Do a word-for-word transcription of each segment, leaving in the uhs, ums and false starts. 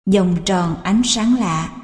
Vòng tròn ánh sáng lạ.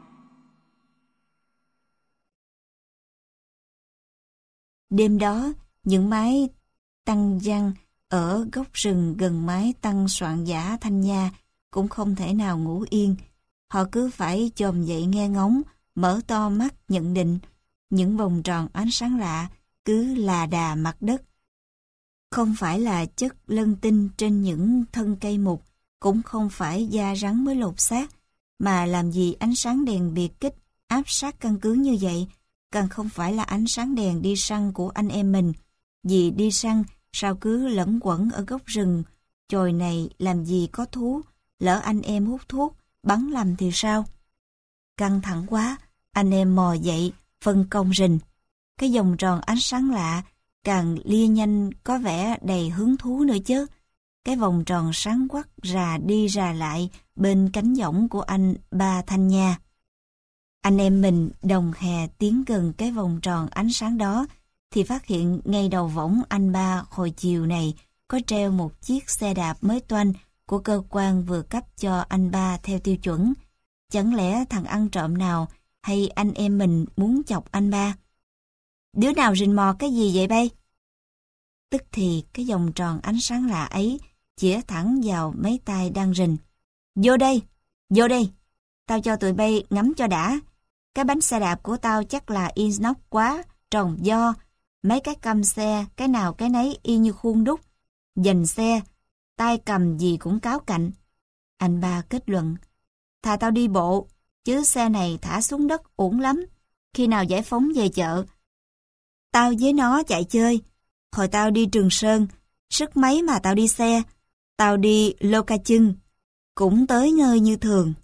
Đêm đó, những mái tăng giăng ở góc rừng gần mái tăng soạn giả Thanh Nha cũng không thể nào ngủ yên. Họ cứ phải chồm dậy nghe ngóng, mở to mắt nhận định. Những vòng tròn ánh sáng lạ cứ là đà mặt đất. Không phải là chất lân tinh trên những thân cây mục, cũng không phải da rắn mới lột xác, mà làm gì ánh sáng đèn biệt kích áp sát căn cứ như vậy, càng không phải là ánh sáng đèn đi săn của anh em mình. Vì đi săn sao cứ lẫn quẩn ở góc rừng, chòi này làm gì có thú, lỡ anh em hút thuốc, bắn lầm thì sao? Căng thẳng quá, anh em mò dậy, phân công rình. Cái vòng tròn ánh sáng lạ càng lia nhanh có vẻ đầy hứng thú nữa chứ. Cái vòng tròn sáng quắc rà đi rà lại bên cánh võng của anh ba Thanh Nha. Anh em mình đồng hè tiến gần cái vòng tròn ánh sáng đó thì phát hiện ngay đầu võng anh ba hồi chiều này có treo một chiếc xe đạp mới toanh của cơ quan vừa cấp cho anh ba theo tiêu chuẩn. Chẳng lẽ thằng ăn trộm nào hay anh em mình muốn chọc anh ba? Đứa nào rình mò cái gì vậy bay? Tức thì cái vòng tròn ánh sáng lạ ấy chĩa thẳng vào mấy tay đang rình. Vô đây, vô đây, tao cho tụi bay ngắm cho đã. Cái bánh xe đạp của tao chắc là inox quá, tròn do. Mấy cái căm xe, cái nào cái nấy y như khuôn đúc. Dành xe, tay cầm gì cũng cáo cạnh. Anh ba kết luận, thà tao đi bộ, chứ xe này thả xuống đất uổng lắm. Khi nào giải phóng về chợ, tao với nó chạy chơi. Hồi tao đi Trường Sơn, sức mấy mà tao đi xe. Tao đi Lô Ca Chưng, cũng tới nơi như thường.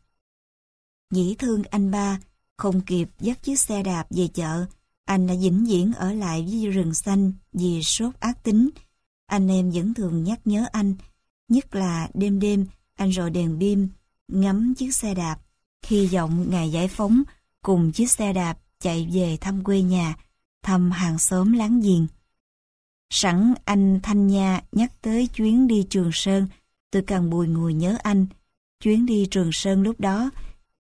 Nghĩ thương anh ba, không kịp dắt chiếc xe đạp về chợ, anh đã vĩnh viễn ở lại với rừng xanh vì sốt ác tính. Anh em vẫn thường nhắc nhớ anh, nhất là đêm đêm anh rọi đèn pin ngắm chiếc xe đạp, hy vọng ngày giải phóng cùng chiếc xe đạp chạy về thăm quê nhà, thăm hàng xóm láng giềng. Sẵn anh Thanh Nha nhắc tới chuyến đi Trường Sơn, tôi càng bùi ngùi nhớ anh. Chuyến đi Trường Sơn lúc đó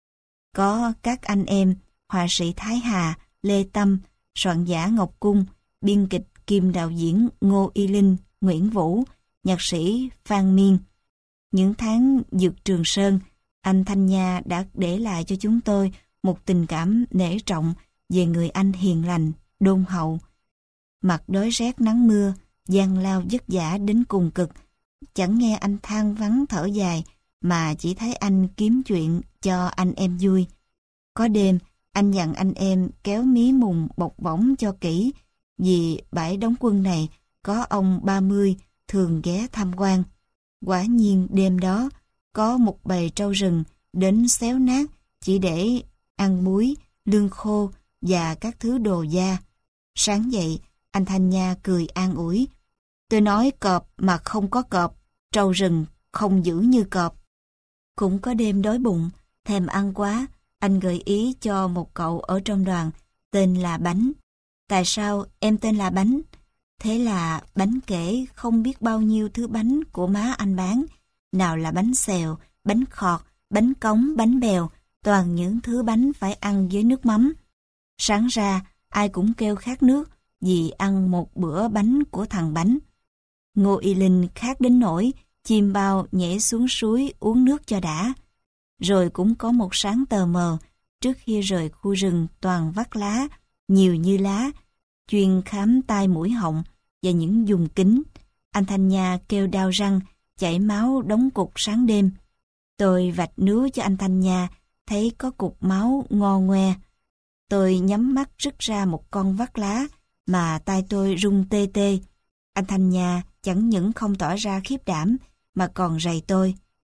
có các anh em họa sĩ Thái Hà, Lê Tâm, soạn giả Ngọc Cung, biên kịch kiêm đạo diễn Ngô Y Linh, Nguyễn Vũ, nhạc sĩ Phan Miên. Những tháng vượt Trường Sơn, anh Thanh Nha đã để lại cho chúng tôi một tình cảm nể trọng về người anh hiền lành, đôn hậu. Mặt đói rét nắng mưa, gian lao vất vả đến cùng cực, chẳng nghe anh than vắng thở dài, mà chỉ thấy anh kiếm chuyện cho anh em vui. Có đêm, anh dặn anh em kéo mí mùng bọc võng cho kỹ, vì bãi đóng quân này có ông ba mươi thường ghé tham quan. Quả nhiên đêm đó, có một bầy trâu rừng đến xéo nát chỉ để ăn muối, lương khô và các thứ đồ da. Sáng dậy, anh Thanh Nha cười an ủi. Tôi nói cọp mà không có cọp, trâu rừng không dữ như cọp. Cũng có đêm đói bụng, thèm ăn quá, anh gợi ý cho một cậu ở trong đoàn, tên là Bánh. Tại sao em tên là Bánh? Thế là Bánh kể không biết bao nhiêu thứ bánh của má anh bán. Nào là bánh xèo, bánh khọt, bánh cống, bánh bèo, toàn những thứ bánh phải ăn với nước mắm. Sáng ra, ai cũng kêu khát nước vì ăn một bữa bánh của thằng Bánh. Ngô Y Linh khát đến nỗi chim bao nhảy xuống suối uống nước cho đã. Rồi cũng có một sáng tờ mờ, trước khi rời khu rừng toàn vắt lá, nhiều như lá, chuyên khám tai mũi họng và những vùng kính. Anh Thanh Nha kêu đau răng, chảy máu đóng cục sáng đêm. Tôi vạch nướu cho anh Thanh Nha, thấy có cục máu ngo ngoe. Tôi nhắm mắt rứt ra một con vắt lá, mà tay tôi run tê tê. Anh Thanh Nha chẳng những không tỏ ra khiếp đảm, mà còn rầy tôi.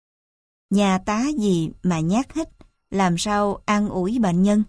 Nhà tá gì mà nhát hít, làm sao an ủi bệnh nhân?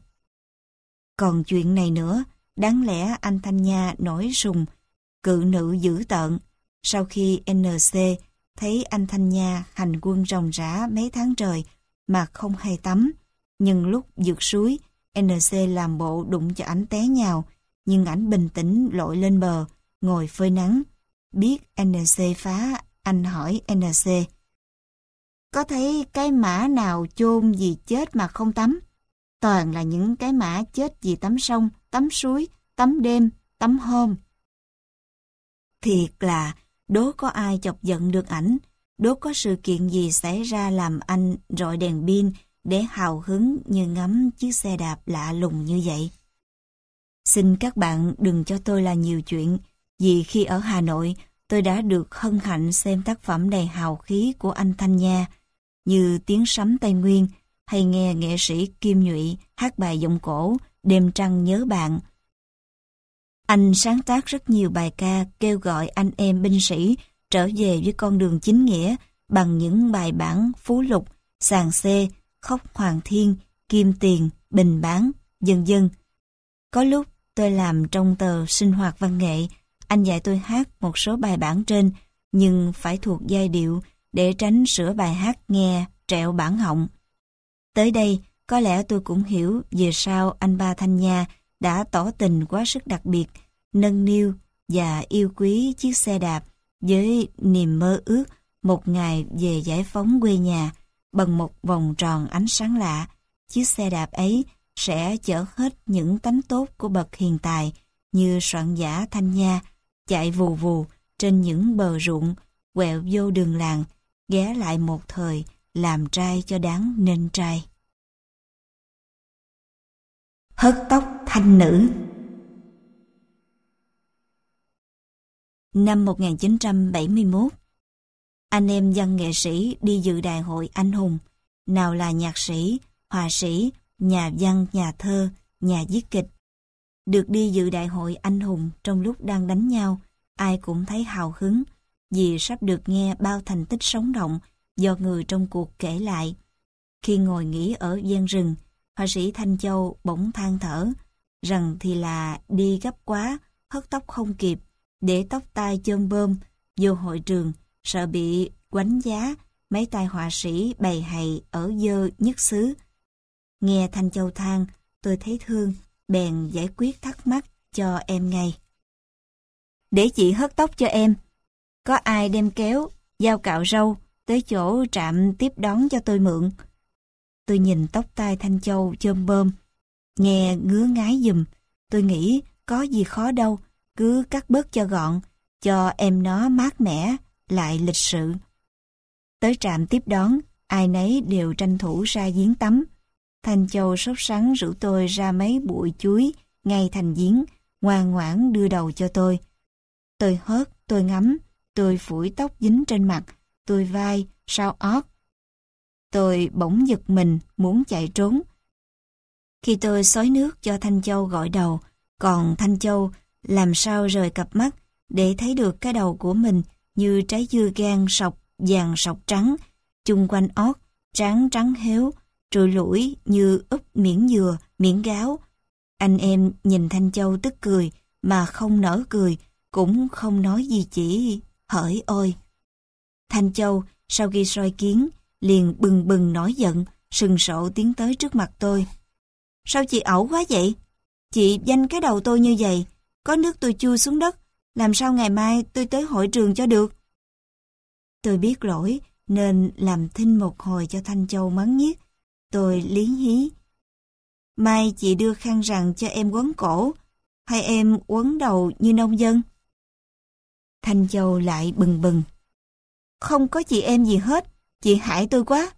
Còn chuyện này nữa, đáng lẽ anh Thanh Nha nổi sùng, cự nữ dữ tợn. Sau khi en xê thấy anh Thanh Nha hành quân ròng rã mấy tháng trời mà không hay tắm, nhưng lúc vượt suối, en xê làm bộ đụng cho ảnh té nhào, nhưng ảnh bình tĩnh lội lên bờ, ngồi phơi nắng. Biết en xê phá, anh hỏi en xê. có thấy cái mã nào chôn vì chết mà không tắm. Toàn là những cái mã chết vì tắm sông, tắm suối, tắm đêm, tắm hôm. Thiệt là đố có ai chọc giận được ảnh, đố có sự kiện gì xảy ra làm anh rọi đèn pin để hào hứng như ngắm chiếc xe đạp lạ lùng như vậy. Xin các bạn đừng cho tôi là nhiều chuyện, vì khi ở Hà Nội, tôi đã được hân hạnh xem tác phẩm đầy hào khí của anh Thanh Nha, như Tiếng sấm Tây Nguyên, hay nghe nghệ sĩ Kim Nhụy hát bài giọng cổ Đêm trăng nhớ bạn. Anh sáng tác rất nhiều bài ca kêu gọi anh em binh sĩ trở về với con đường chính nghĩa bằng những bài bản Phú Lục, Sàn Xê, Khóc Hoàng Thiên, Kim Tiền, Bình Bán, vân vân. Có lúc tôi làm trong tờ Sinh hoạt văn nghệ, anh dạy tôi hát một số bài bản trên, nhưng phải thuộc giai điệu để tránh sửa bài hát nghe trẹo bản họng. Tới đây, có lẽ tôi cũng hiểu vì sao anh ba Thanh Nha đã tỏ tình quá sức đặc biệt, nâng niu và yêu quý chiếc xe đạp với niềm mơ ước một ngày về giải phóng quê nhà bằng một vòng tròn ánh sáng lạ. Chiếc xe đạp ấy sẽ chở hết những tánh tốt của bậc hiền tài như soạn giả Thanh Nha, chạy vù vù trên những bờ ruộng, quẹo vô đường làng, ghé lại một thời làm trai cho đáng nên trai. Hớt tóc thanh nữ. Năm một nghìn chín trăm bảy mươi mốt, anh em văn nghệ sĩ đi dự đại hội anh hùng, nào là nhạc sĩ, họa sĩ, nhà văn, nhà thơ, nhà viết kịch. Được đi dự đại hội anh hùng trong lúc đang đánh nhau, ai cũng thấy hào hứng, vì sắp được nghe bao thành tích sống động do người trong cuộc kể lại. Khi ngồi nghỉ ở ven rừng, họa sĩ Thanh Châu bỗng than thở, rằng thì là đi gấp quá, hớt tóc không kịp, để tóc tai chôm bơm, vô hội trường, sợ bị quánh giá, mấy tay họa sĩ bày hày ở dơ nhất xứ. Nghe Thanh Châu than, tôi thấy thương, bèn giải quyết thắc mắc cho em ngay. Để chị hớt tóc cho em, có ai đem kéo, dao cạo râu tới chỗ trạm tiếp đón cho tôi mượn. Tôi nhìn tóc tai Thanh Châu chôm bơm, nghe ngứa ngái giùm. Tôi nghĩ có gì khó đâu, cứ cắt bớt cho gọn, cho em nó mát mẻ, lại lịch sự. Tới trạm tiếp đón, ai nấy đều tranh thủ ra giếng tắm. Thanh Châu sốt sắng rủ tôi ra mấy bụi chuối ngay thành giếng, ngoan ngoãn đưa đầu cho tôi. Tôi hớt, tôi ngắm, tôi phủi tóc dính trên mặt, tôi vai, sau ót. Tôi bỗng giật mình, muốn chạy trốn. Khi tôi xối nước cho Thanh Châu gội đầu, còn Thanh Châu làm sao rời cặp mắt để thấy được cái đầu của mình như trái dưa gang sọc vàng sọc trắng, chung quanh ót, trắng trắng héo, trụi lủi như úp miếng dừa, miếng gáo. Anh em nhìn Thanh Châu tức cười, mà không nở cười, cũng không nói gì, chỉ hỡi ôi. Thanh Châu sau khi soi kiến, liền bừng bừng nổi giận, sừng sộ tiến tới trước mặt tôi. Sao chị ẩu quá vậy? Chị vanh cái đầu tôi như vậy, có nước tôi chui xuống đất, làm sao ngày mai tôi tới hội trường cho được? Tôi biết lỗi, nên làm thinh một hồi cho Thanh Châu mắng nhiếc. Tôi lý nhí. Mai chị đưa khăn rằn cho em quấn cổ, hay em quấn đầu như nông dân? Thanh Châu lại bừng bừng. Không có chị em gì hết, chị hại tôi quá.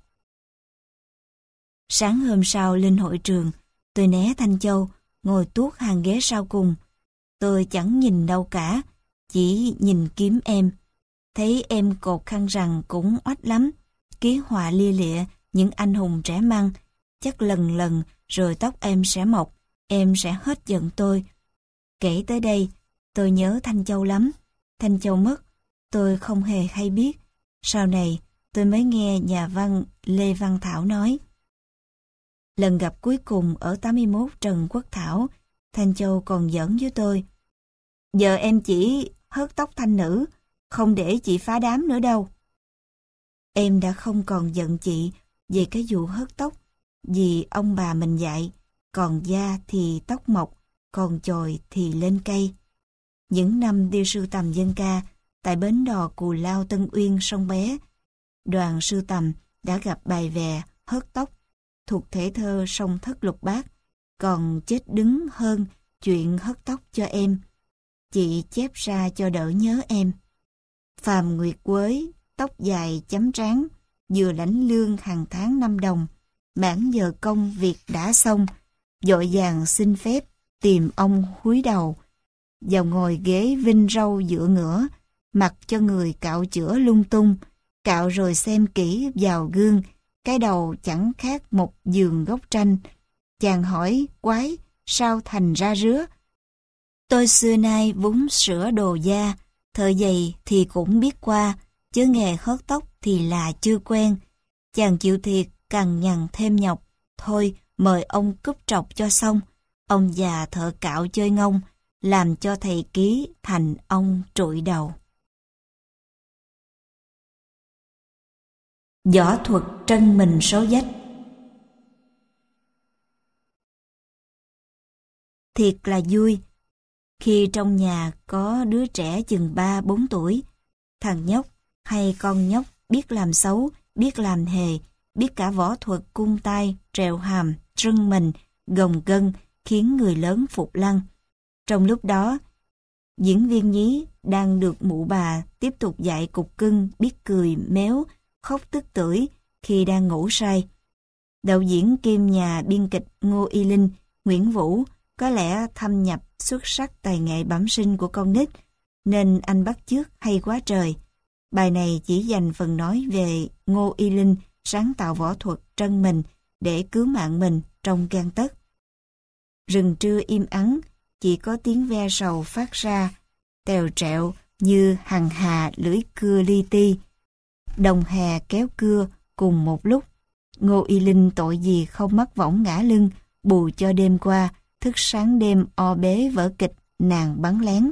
Sáng hôm sau lên hội trường, tôi né Thanh Châu, ngồi tuốt hàng ghế sau cùng. Tôi chẳng nhìn đâu cả, chỉ nhìn kiếm em. Thấy em cột khăn rằn cũng oách lắm, ký họa lia lịa những anh hùng trẻ măng. Chắc lần lần rồi tóc em sẽ mọc, em sẽ hết giận tôi. Kể tới đây, tôi nhớ Thanh Châu lắm. Thanh Châu mất, tôi không hề hay biết. Sau này, tôi mới nghe nhà văn Lê Văn Thảo nói. Lần gặp cuối cùng ở tám mươi mốt Trần Quốc Thảo, Thanh Châu còn giỡn với tôi. Giờ em chỉ hớt tóc thanh nữ, không để chị phá đám nữa đâu. Em đã không còn giận chị về cái vụ hớt tóc, vì ông bà mình dạy, còn da thì tóc mọc, còn chồi thì lên cây. Những năm đi sưu tầm dân ca tại bến đò Cù Lao Tân Uyên sông Bé, đoàn sưu tầm đã gặp bài vè, hớt tóc, thuộc thể thơ song thất lục bát, còn chết đứng hơn chuyện hớt tóc cho em. Chị chép ra cho đỡ nhớ em. Phàm nguyệt quới, tóc dài chấm trán, vừa lãnh lương hàng tháng năm đồng, mãn giờ công việc đã xong, vội vàng xin phép tìm ông húi đầu, vào ngồi ghế vinh râu giữa ngửa, mặc cho người cạo chữa lung tung, cạo rồi xem kỹ vào gương, cái đầu chẳng khác một giường gốc tranh. Chàng hỏi quái, sao thành ra rứa? Tôi xưa nay vốn sửa đồ da, thợ giày thì cũng biết qua, chứ nghề hớt tóc thì là chưa quen. Chàng chịu thiệt, cằn nhằn thêm nhọc, thôi mời ông cúp trọc cho xong. Ông già thợ cạo chơi ngông, làm cho thầy ký thành ông trụi đầu. Võ thuật trân mình số dách. Thiệt là vui khi trong nhà có đứa trẻ chừng ba bốn tuổi, thằng nhóc hay con nhóc biết làm xấu, biết làm hề, biết cả võ thuật cung tay, trèo hàm, trưng mình, gồng gân, khiến người lớn phục lăng. Trong lúc đó, diễn viên nhí đang được mụ bà tiếp tục dạy cục cưng biết cười, méo, khóc tức tưởi khi đang ngủ say. Đạo diễn kiêm nhà biên kịch Ngô Y Linh, Nguyễn Vũ có lẽ thâm nhập xuất sắc tài nghệ bẩm sinh của con nít, nên anh bắt chước hay quá trời. Bài này chỉ dành phần nói về Ngô Y Linh sáng tạo võ thuật trân mình để cứu mạng mình trong gang tấc. Rừng trưa im ắng, chỉ có tiếng ve sầu phát ra, tèo trẹo như hằng hà lưỡi cưa li ti. Đồng hè kéo cưa cùng một lúc. Ngô Y Linh tội gì không mắc võng ngã lưng, bù cho đêm qua, thức sáng đêm o bế vở kịch nàng bắn lén.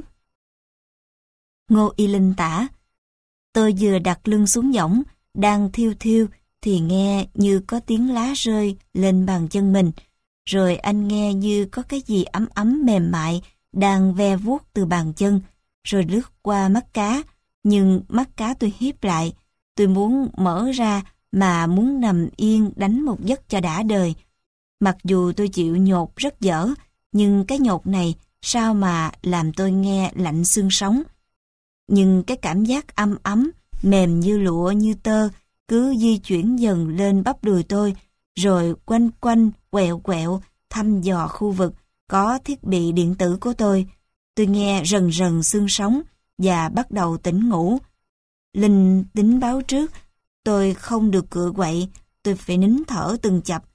Ngô Y Linh tả: tôi vừa đặt lưng xuống võng, đang thiêu thiêu, thì nghe như có tiếng lá rơi lên bàn chân mình, rồi anh nghe như có cái gì ấm ấm mềm mại đang ve vuốt từ bàn chân, rồi lướt qua mắt cá, nhưng mắt cá tôi híp lại, tôi muốn mở ra mà muốn nằm yên đánh một giấc cho đã đời. Mặc dù tôi chịu nhột rất dở, nhưng cái nhột này sao mà làm tôi nghe lạnh xương sống. Nhưng cái cảm giác âm ấm, mềm như lụa như tơ, cứ di chuyển dần lên bắp đùi tôi, rồi quanh quanh, quẹo quẹo, thăm dò khu vực có thiết bị điện tử của tôi. Tôi nghe rần rần xương sống và bắt đầu tỉnh ngủ. Linh tính báo trước, tôi không được cựa quậy, tôi phải nín thở từng chập.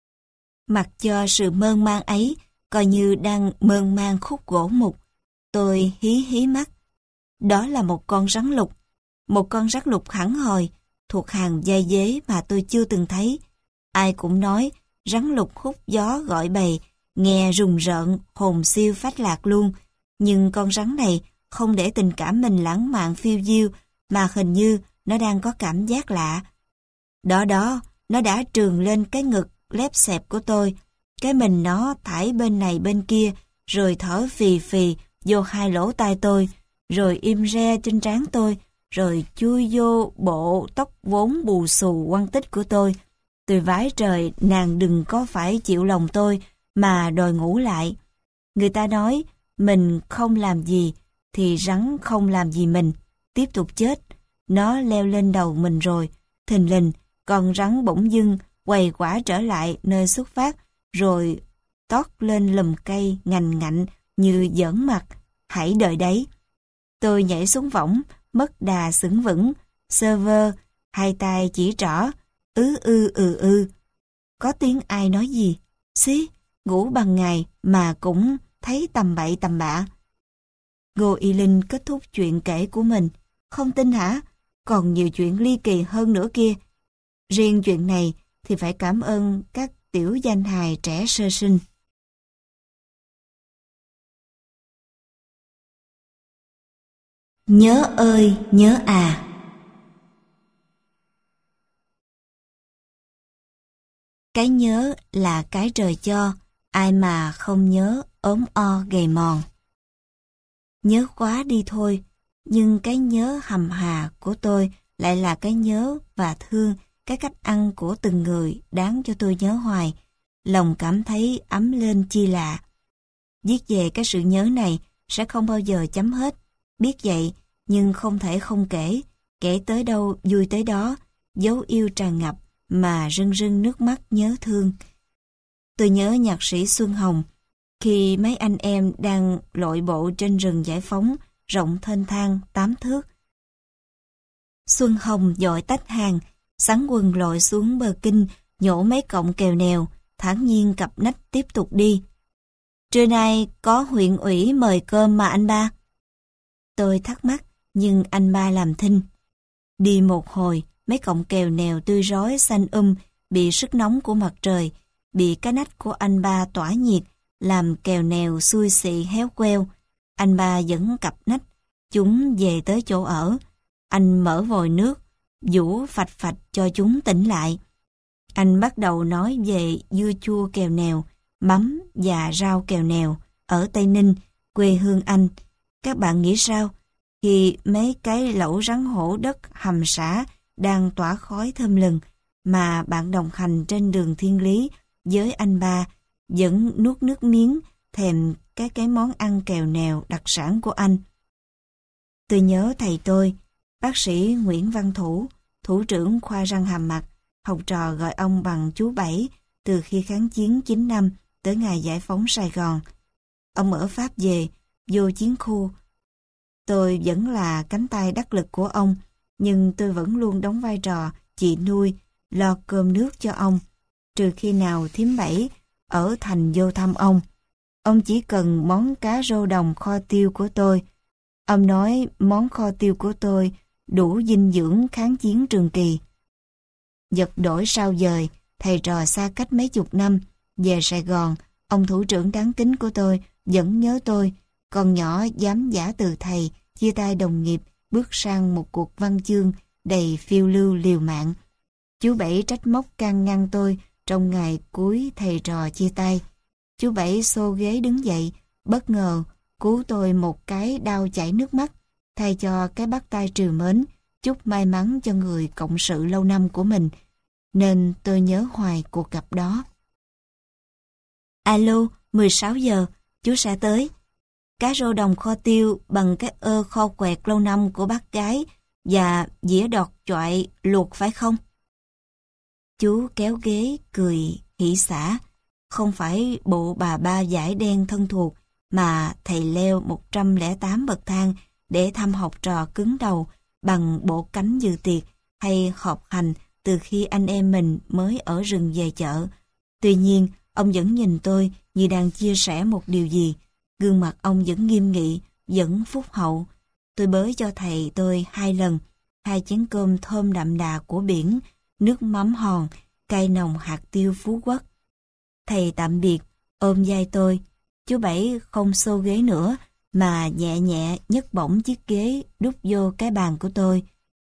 Mặc cho sự mơn man ấy, coi như đang mơn man khúc gỗ mục, tôi hí hí mắt. Đó là một con rắn lục, một con rắn lục hẳn hòi, thuộc hàng dai dế mà tôi chưa từng thấy. Ai cũng nói rắn lục hút gió gọi bầy, nghe rùng rợn, hồn siêu phách lạc luôn. Nhưng con rắn này không để tình cảm mình lãng mạn phiêu diêu, mà hình như nó đang có cảm giác lạ. Đó đó, nó đã trườn lên cái ngực lép xẹp của tôi, cái mình nó thải bên này bên kia, rồi thở phì phì vô hai lỗ tai tôi, rồi im re trên trán tôi, rồi chui vô bộ tóc vốn bù xù quăng tích của tôi. Tôi vái trời nàng đừng có phải chịu lòng tôi mà đòi ngủ lại. Người ta nói mình không làm gì thì rắn không làm gì mình, tiếp tục chết. Nó leo lên đầu mình rồi, thình lình con rắn bỗng dưng quầy quả trở lại nơi xuất phát, rồi tót lên lùm cây ngành ngạnh như giỡn mặt. Hãy đợi đấy. Tôi nhảy xuống võng, mất đà xững vững, sơ vơ, hai tay chỉ trỏ, ư ư ừ ư. Có tiếng ai nói gì? Xí, ngủ bằng ngày mà cũng thấy tầm bậy tầm bạ. Ngô Y Linh kết thúc chuyện kể của mình. Không tin hả? Còn nhiều chuyện ly kỳ hơn nữa kia. Riêng chuyện này thì phải cảm ơn các tiểu danh hài trẻ sơ sinh. Nhớ ơi nhớ à. Cái nhớ là cái trời cho, ai mà không nhớ ốm o gầy mòn. Nhớ quá đi thôi, nhưng cái nhớ hầm hà của tôi lại là cái nhớ và thương, cái cách ăn của từng người đáng cho tôi nhớ hoài. Lòng cảm thấy ấm lên chi lạ. Viết về cái sự nhớ này sẽ không bao giờ chấm hết. Biết vậy, nhưng không thể không kể. Kể tới đâu vui tới đó, dấu yêu tràn ngập mà rưng rưng nước mắt nhớ thương. Tôi nhớ nhạc sĩ Xuân Hồng, khi mấy anh em đang lội bộ trên rừng Giải Phóng rộng thênh thang tám thước. Xuân Hồng dội tách hàng, sắn quần lội xuống bờ kinh, nhổ mấy cọng kèo nèo, thản nhiên cặp nách tiếp tục đi. Trưa nay có huyện ủy mời cơm mà anh ba. Tôi thắc mắc, nhưng anh ba làm thinh. Đi một hồi, mấy cọng kèo nèo tươi rói xanh um bị sức nóng của mặt trời, bị cái nách của anh ba tỏa nhiệt, làm kèo nèo xui xị héo queo. Anh ba dẫn cặp nách, chúng về tới chỗ ở. Anh mở vòi nước, vũ phạch phạch cho chúng tỉnh lại. Anh bắt đầu nói về dưa chua kèo nèo, mắm và rau kèo nèo ở Tây Ninh, quê hương anh. Các bạn nghĩ sao khi mấy cái lẩu rắn hổ đất hầm sả đang tỏa khói thơm lừng, mà bạn đồng hành trên đường thiên lý với anh ba vẫn nuốt nước miếng thèm cái cái món ăn kèo nèo đặc sản của anh? Tôi nhớ thầy tôi, bác sĩ Nguyễn Văn Thủ, thủ trưởng khoa răng hàm mặt, học trò gọi ông bằng chú Bảy từ khi kháng chiến chín năm tới ngày giải phóng Sài Gòn. Ông ở Pháp về, vô chiến khu. Tôi vẫn là cánh tay đắc lực của ông, nhưng tôi vẫn luôn đóng vai trò chị nuôi, lo cơm nước cho ông. Trừ khi nào thím Bảy ở thành vô thăm ông, ông chỉ cần món cá rô đồng kho tiêu của tôi. Ông nói món kho tiêu của tôi đủ dinh dưỡng kháng chiến trường kỳ. Giật đổi sao dời, thầy trò xa cách mấy chục năm, về Sài Gòn, ông thủ trưởng đáng kính của tôi vẫn nhớ tôi, còn nhỏ dám giả từ thầy, chia tay đồng nghiệp, bước sang một cuộc văn chương đầy phiêu lưu liều mạng. Chú Bảy trách móc can ngăn tôi trong ngày cuối thầy trò chia tay. Chú Bảy xô ghế đứng dậy, bất ngờ cứu tôi một cái đau chảy nước mắt, thay cho cái bắt tay trìu mến, chúc may mắn cho người cộng sự lâu năm của mình, nên tôi nhớ hoài cuộc gặp đó. Alo, mười sáu giờ, chú sẽ tới. Cá rô đồng kho tiêu bằng cái ơ kho quẹt lâu năm của bác gái và dĩa đọt choại luộc phải không? Chú kéo ghế cười hỉ xả, không phải bộ bà ba dải đen thân thuộc, mà thầy leo một trăm lẻ tám bậc thang để thăm học trò cứng đầu bằng bộ cánh dự tiệc hay họp hành từ khi anh em mình mới ở rừng về chợ. Tuy nhiên, ông vẫn nhìn tôi như đang chia sẻ một điều gì. Gương mặt ông vẫn nghiêm nghị, vẫn phúc hậu. Tôi bới cho thầy tôi hai lần, hai chén cơm thơm đậm đà của biển, nước mắm hòn, cay nồng hạt tiêu Phú Quốc. Thầy tạm biệt, ôm vai tôi. Chú Bảy không xô ghế nữa, mà nhẹ nhẹ nhấc bổng chiếc ghế đút vô cái bàn của tôi.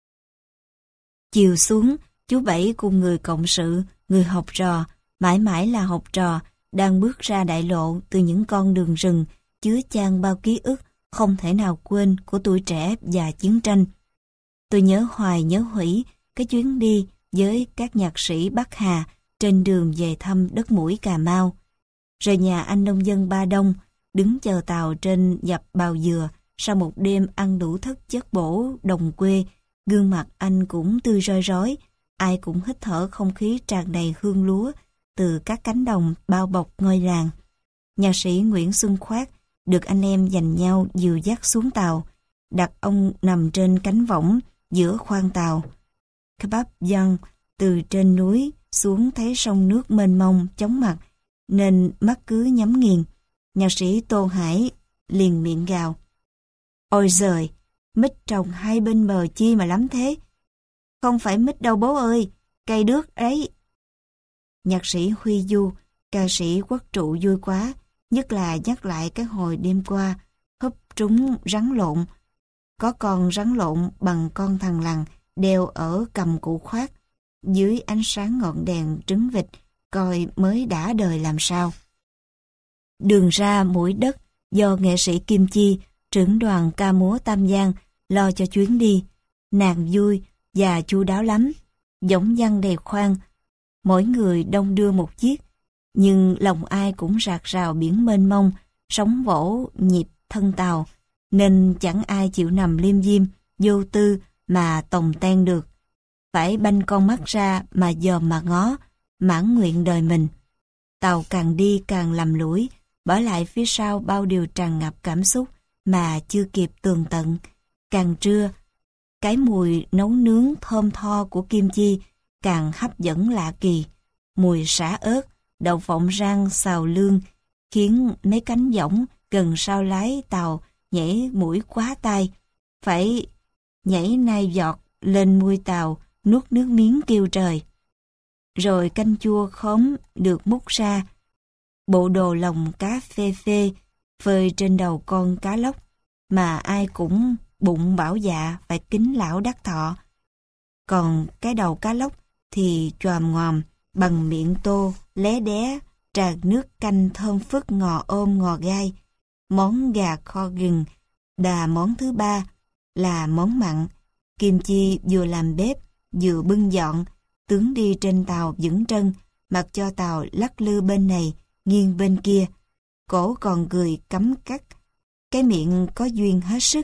Chiều xuống, chú Bảy cùng người cộng sự, người học trò, mãi mãi là học trò, đang bước ra đại lộ từ những con đường rừng, chứa chan bao ký ức không thể nào quên của tuổi trẻ và chiến tranh. Tôi nhớ hoài nhớ hủy cái chuyến đi với các nhạc sĩ Bắc Hà trên đường về thăm đất mũi Cà Mau. Rời nhà anh nông dân Ba Đông, đứng chờ tàu trên dập Bào Dừa, sau một đêm ăn đủ thức chất bổ đồng quê, gương mặt anh cũng tươi rói rói, ai cũng hít thở không khí tràn đầy hương lúa từ các cánh đồng bao bọc ngôi làng. Nhạc sĩ Nguyễn Xuân Khoát được anh em giành nhau dìu dắt xuống tàu, đặt ông nằm trên cánh võng giữa khoang tàu. Cái bắp dân từ trên núi xuống thấy sông nước mênh mông chóng mặt, nên mắt cứ nhắm nghiền. Nhạc sĩ Tô Hải liền miệng gào: "Ôi giời, mít trồng hai bên bờ chi mà lắm thế?" "Không phải mít đâu bố ơi, cây đước ấy." Nhạc sĩ Huy Du, ca sĩ quốc trụ vui quá, nhất là nhắc lại cái hồi đêm qua húp trúng rắn lộn. Có con rắn lộn bằng con thằn lằn đeo ở cầm cụ Khoát, dưới ánh sáng ngọn đèn trứng vịt, coi mới đã đời làm sao. Đường ra mũi đất do nghệ sĩ Kim Chi, trưởng đoàn ca múa Tam Giang, lo cho chuyến đi. Nàng vui và chu đáo lắm. dõng dăng đầy khoang. Mỗi người đông đưa một chiếc, nhưng lòng ai cũng rạc rào biển mênh mông, sóng vỗ nhịp thân tàu, nên chẳng ai chịu nằm liêm diêm, vô tư mà tòng ten được. Phải banh con mắt ra mà dòm mà ngó, mãn nguyện đời mình. Tàu càng đi càng lầm lũi, bỏ lại phía sau bao điều tràn ngập cảm xúc mà chưa kịp tường tận. Càng trưa, cái mùi nấu nướng thơm tho của kim chi càng hấp dẫn lạ kỳ. Mùi sả ớt, đậu phộng rang xào lương khiến mấy cánh võng gần sau lái tàu nhảy mũi quá tai, phải nhảy nai giọt lên mui tàu nuốt nước miếng kêu trời. Rồi canh chua khóm được múc ra, bộ đồ lồng cá phê phê phơi trên đầu con cá lóc mà ai cũng bụng bảo dạ phải kính lão đắc thọ. Còn cái đầu cá lóc thì choàm ngoàm bằng miệng tô lé đé tràn nước canh thơm phức ngò ôm ngò gai. Món gà kho gừng đà món thứ ba là món mặn. Kim Chi vừa làm bếp vừa bưng dọn, tướng đi trên tàu vững trân, mặc cho tàu lắc lư bên này nghiêng bên kia, cổ còn cười cắm cắt, cái miệng có duyên hết sức.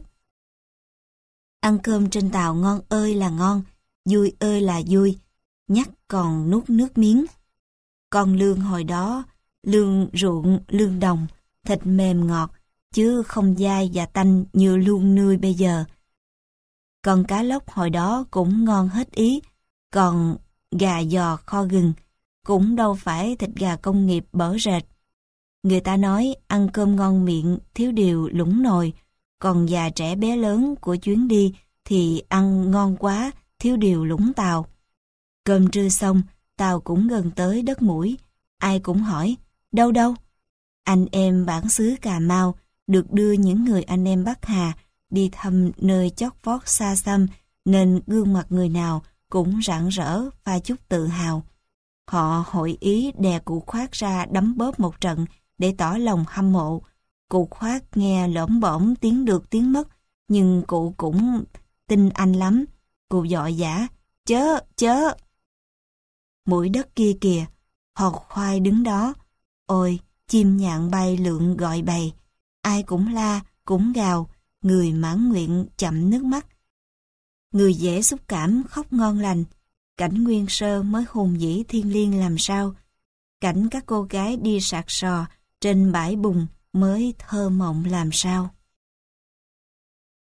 Ăn cơm trên tàu ngon ơi là ngon, vui ơi là vui, nhắc còn nuốt nước miếng. Con lương hồi đó, lương ruộng, lương đồng, thịt mềm ngọt, chứ không dai và tanh như lương nươi bây giờ. Con cá lóc hồi đó cũng ngon hết ý, còn gà giò kho gừng cũng đâu phải thịt gà công nghiệp bở rệt. Người ta nói ăn cơm ngon miệng, thiếu điều lủng nồi, còn già trẻ bé lớn của chuyến đi thì ăn ngon quá, thiếu điều lủng tàu. Cơm trưa xong, tàu cũng gần tới đất Mũi, ai cũng hỏi, đâu đâu? Anh em bản xứ Cà Mau được đưa những người anh em Bắc Hà đi thăm nơi chót vót xa xăm, nên gương mặt người nào cũng rạng rỡ pha chút tự hào. Họ hội ý đè cụ Khoát ra đấm bóp một trận để tỏ lòng hâm mộ. Cụ Khoát nghe lỡm bõm tiếng được tiếng mất, nhưng cụ cũng tin anh lắm. Cụ dọi dã, chớ, chớ. Mũi đất kia kìa, hột khoai đứng đó. Ôi, chim nhạn bay lượn gọi bầy. Ai cũng la, cũng gào, người mãn nguyện chậm nước mắt. Người dễ xúc cảm khóc ngon lành. Cảnh nguyên sơ mới hùng vĩ thiên liêng làm sao. Cảnh các cô gái đi sạc sò trên bãi bùn mới thơ mộng làm sao.